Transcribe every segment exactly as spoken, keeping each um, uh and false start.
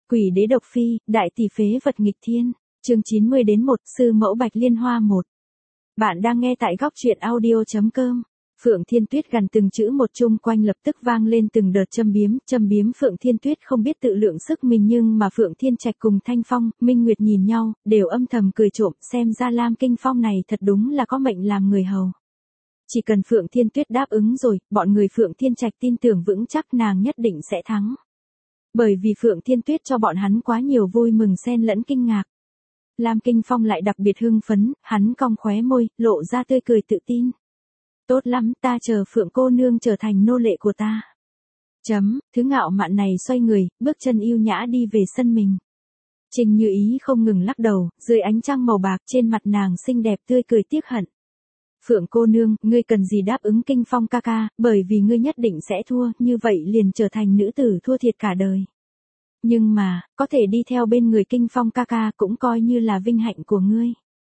Quỷ đế độc phi, đại tỷ phế vật nghịch thiên. Chương chín mươi đến một, sư mẫu Bạch Liên Hoa một. Bạn đang nghe tại góc truyện audio chấm com. Phượng Thiên Tuyết gần từng chữ một chung quanh lập tức vang lên từng đợt châm biếm, châm biếm Phượng Thiên Tuyết không biết tự lượng sức mình, nhưng mà Phượng Thiên Trạch cùng Thanh Phong, Minh Nguyệt nhìn nhau, đều âm thầm cười trộm, xem ra Lam Kinh Phong này thật đúng là có mệnh làm người hầu. Chỉ cần Phượng Thiên Tuyết đáp ứng rồi, bọn người Phượng Thiên Trạch tin tưởng vững chắc nàng nhất định sẽ thắng. Bởi vì Phượng Thiên Tuyết cho bọn hắn quá nhiều vui mừng xen lẫn kinh ngạc. Lam Kinh Phong lại đặc biệt hưng phấn, hắn cong khóe môi, lộ ra tươi cười tự tin. Tốt lắm, ta chờ Phượng cô nương trở thành nô lệ của ta. Chấm, thứ ngạo mạn này xoay người, bước chân yêu nhã đi về sân mình. Trình Như Ý không ngừng lắc đầu, dưới ánh trăng màu bạc trên mặt nàng xinh đẹp tươi cười tiếc hận. Phượng cô nương, ngươi cần gì đáp ứng Kinh Phong ca ca, bởi vì ngươi nhất định sẽ thua, như vậy liền trở thành nữ tử thua thiệt cả đời. Nhưng mà, có thể đi theo bên người Kinh Phong ca ca cũng coi như là vinh hạnh của ngươi.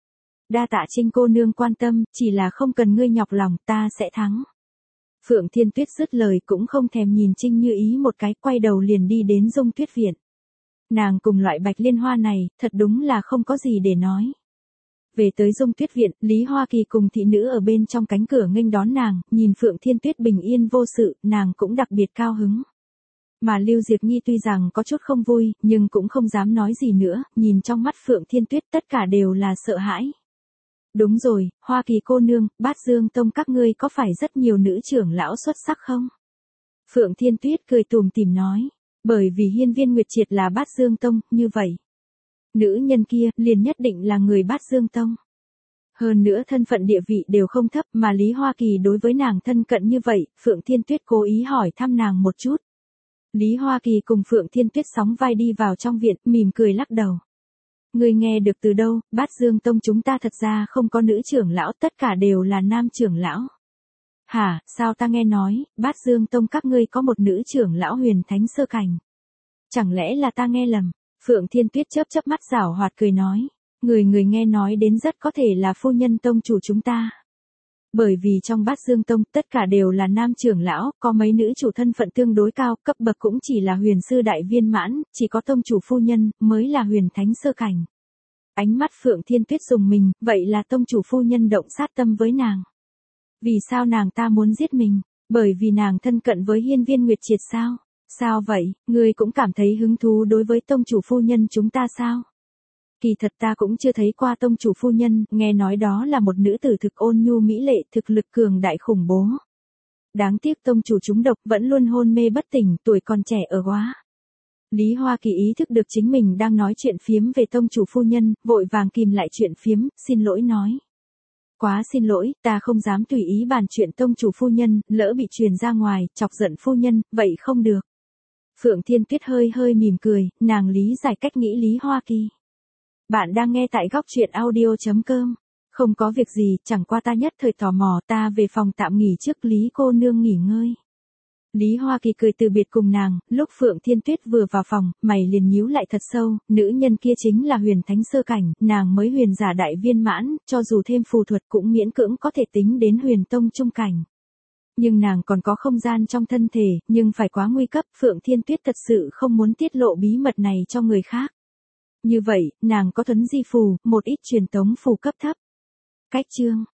Đa tạ Trinh cô nương quan tâm, chỉ là không cần ngươi nhọc lòng, ta sẽ thắng. Phượng Thiên Tuyết dứt lời cũng không thèm nhìn Trinh Như Ý một cái, quay đầu liền đi đến Dung Tuyết viện. Nàng cùng loại Bạch Liên Hoa này, thật đúng là không có gì để nói. Về tới Dung Tuyết viện, Lý Hoa Kỳ cùng thị nữ ở bên trong cánh cửa nghênh đón nàng, nhìn Phượng Thiên Tuyết bình yên vô sự, nàng cũng đặc biệt cao hứng. Mà Lưu Diệp Nhi tuy rằng có chút không vui, nhưng cũng không dám nói gì nữa, nhìn trong mắt Phượng Thiên Tuyết tất cả đều là sợ hãi. Đúng rồi, Hoa Kỳ cô nương, Bát Dương Tông các ngươi có phải rất nhiều nữ trưởng lão xuất sắc không? Phượng Thiên Tuyết cười tủm tỉm nói, bởi vì Hiên Viên Nguyệt Triệt là Bát Dương Tông, như vậy. Nữ nhân kia, liền nhất định là người Bát Dương Tông. Hơn nữa thân phận địa vị đều không thấp, mà Lý Hoa Kỳ đối với nàng thân cận như vậy, Phượng Thiên Tuyết cố ý hỏi thăm nàng một chút. Lý Hoa Kỳ cùng Phượng Thiên Tuyết sóng vai đi vào trong viện, mỉm cười lắc đầu. Ngươi nghe được từ đâu, Bát Dương Tông chúng ta thật ra không có nữ trưởng lão, tất cả đều là nam trưởng lão. Hả, sao ta nghe nói, Bát Dương Tông các ngươi có một nữ trưởng lão huyền thánh sơ cảnh. Chẳng lẽ là ta nghe lầm? Phượng Thiên Tuyết chớp chớp mắt giảo hoạt cười nói. Người người nghe nói đến rất có thể là phu nhân tông chủ chúng ta. Bởi vì trong Bát Dương Tông tất cả đều là nam trưởng lão, có mấy nữ chủ thân phận tương đối cao, cấp bậc cũng chỉ là huyền sư đại viên mãn, chỉ có tông chủ phu nhân mới là huyền thánh sơ cảnh. Ánh mắt Phượng Thiên Tuyết dùng mình, vậy là tông chủ phu nhân động sát tâm với nàng. Vì sao nàng ta muốn giết mình? Bởi vì nàng thân cận với Hiên Viên Nguyệt Triệt sao? Sao vậy, ngươi cũng cảm thấy hứng thú đối với tông chủ phu nhân chúng ta sao? Kỳ thật ta cũng chưa thấy qua tông chủ phu nhân, nghe nói đó là một nữ tử thực ôn nhu mỹ lệ, thực lực cường đại khủng bố. Đáng tiếc tông chủ trúng độc vẫn luôn hôn mê bất tỉnh, tuổi còn trẻ ở quá. Lý Hoa Kỳ ý thức được chính mình đang nói chuyện phiếm về tông chủ phu nhân, vội vàng kìm lại chuyện phiếm, xin lỗi nói. Quá xin lỗi, ta không dám tùy ý bàn chuyện tông chủ phu nhân, lỡ bị truyền ra ngoài, chọc giận phu nhân, vậy không được. Phượng Thiên Tuyết hơi hơi mỉm cười, nàng lý giải cách nghĩ Lý Hoa Kỳ. Bạn đang nghe tại góc truyện audio chấm com. Không có việc gì, chẳng qua ta nhất thời tò mò, ta về phòng tạm nghỉ trước, Lý cô nương nghỉ ngơi. Lý Hoa Kỳ cười từ biệt cùng nàng, lúc Phượng Thiên Tuyết vừa vào phòng, mày liền nhíu lại thật sâu, nữ nhân kia chính là huyền thánh sơ cảnh, nàng mới huyền giả đại viên mãn, cho dù thêm phù thuật cũng miễn cưỡng có thể tính đến huyền tông trung cảnh. Nhưng nàng còn có không gian trong thân thể, nhưng phải quá nguy cấp, Phượng Thiên Tuyết thật sự không muốn tiết lộ bí mật này cho người khác. Như vậy, nàng có thuấn di phù, một ít truyền tống phù cấp thấp. Cách chương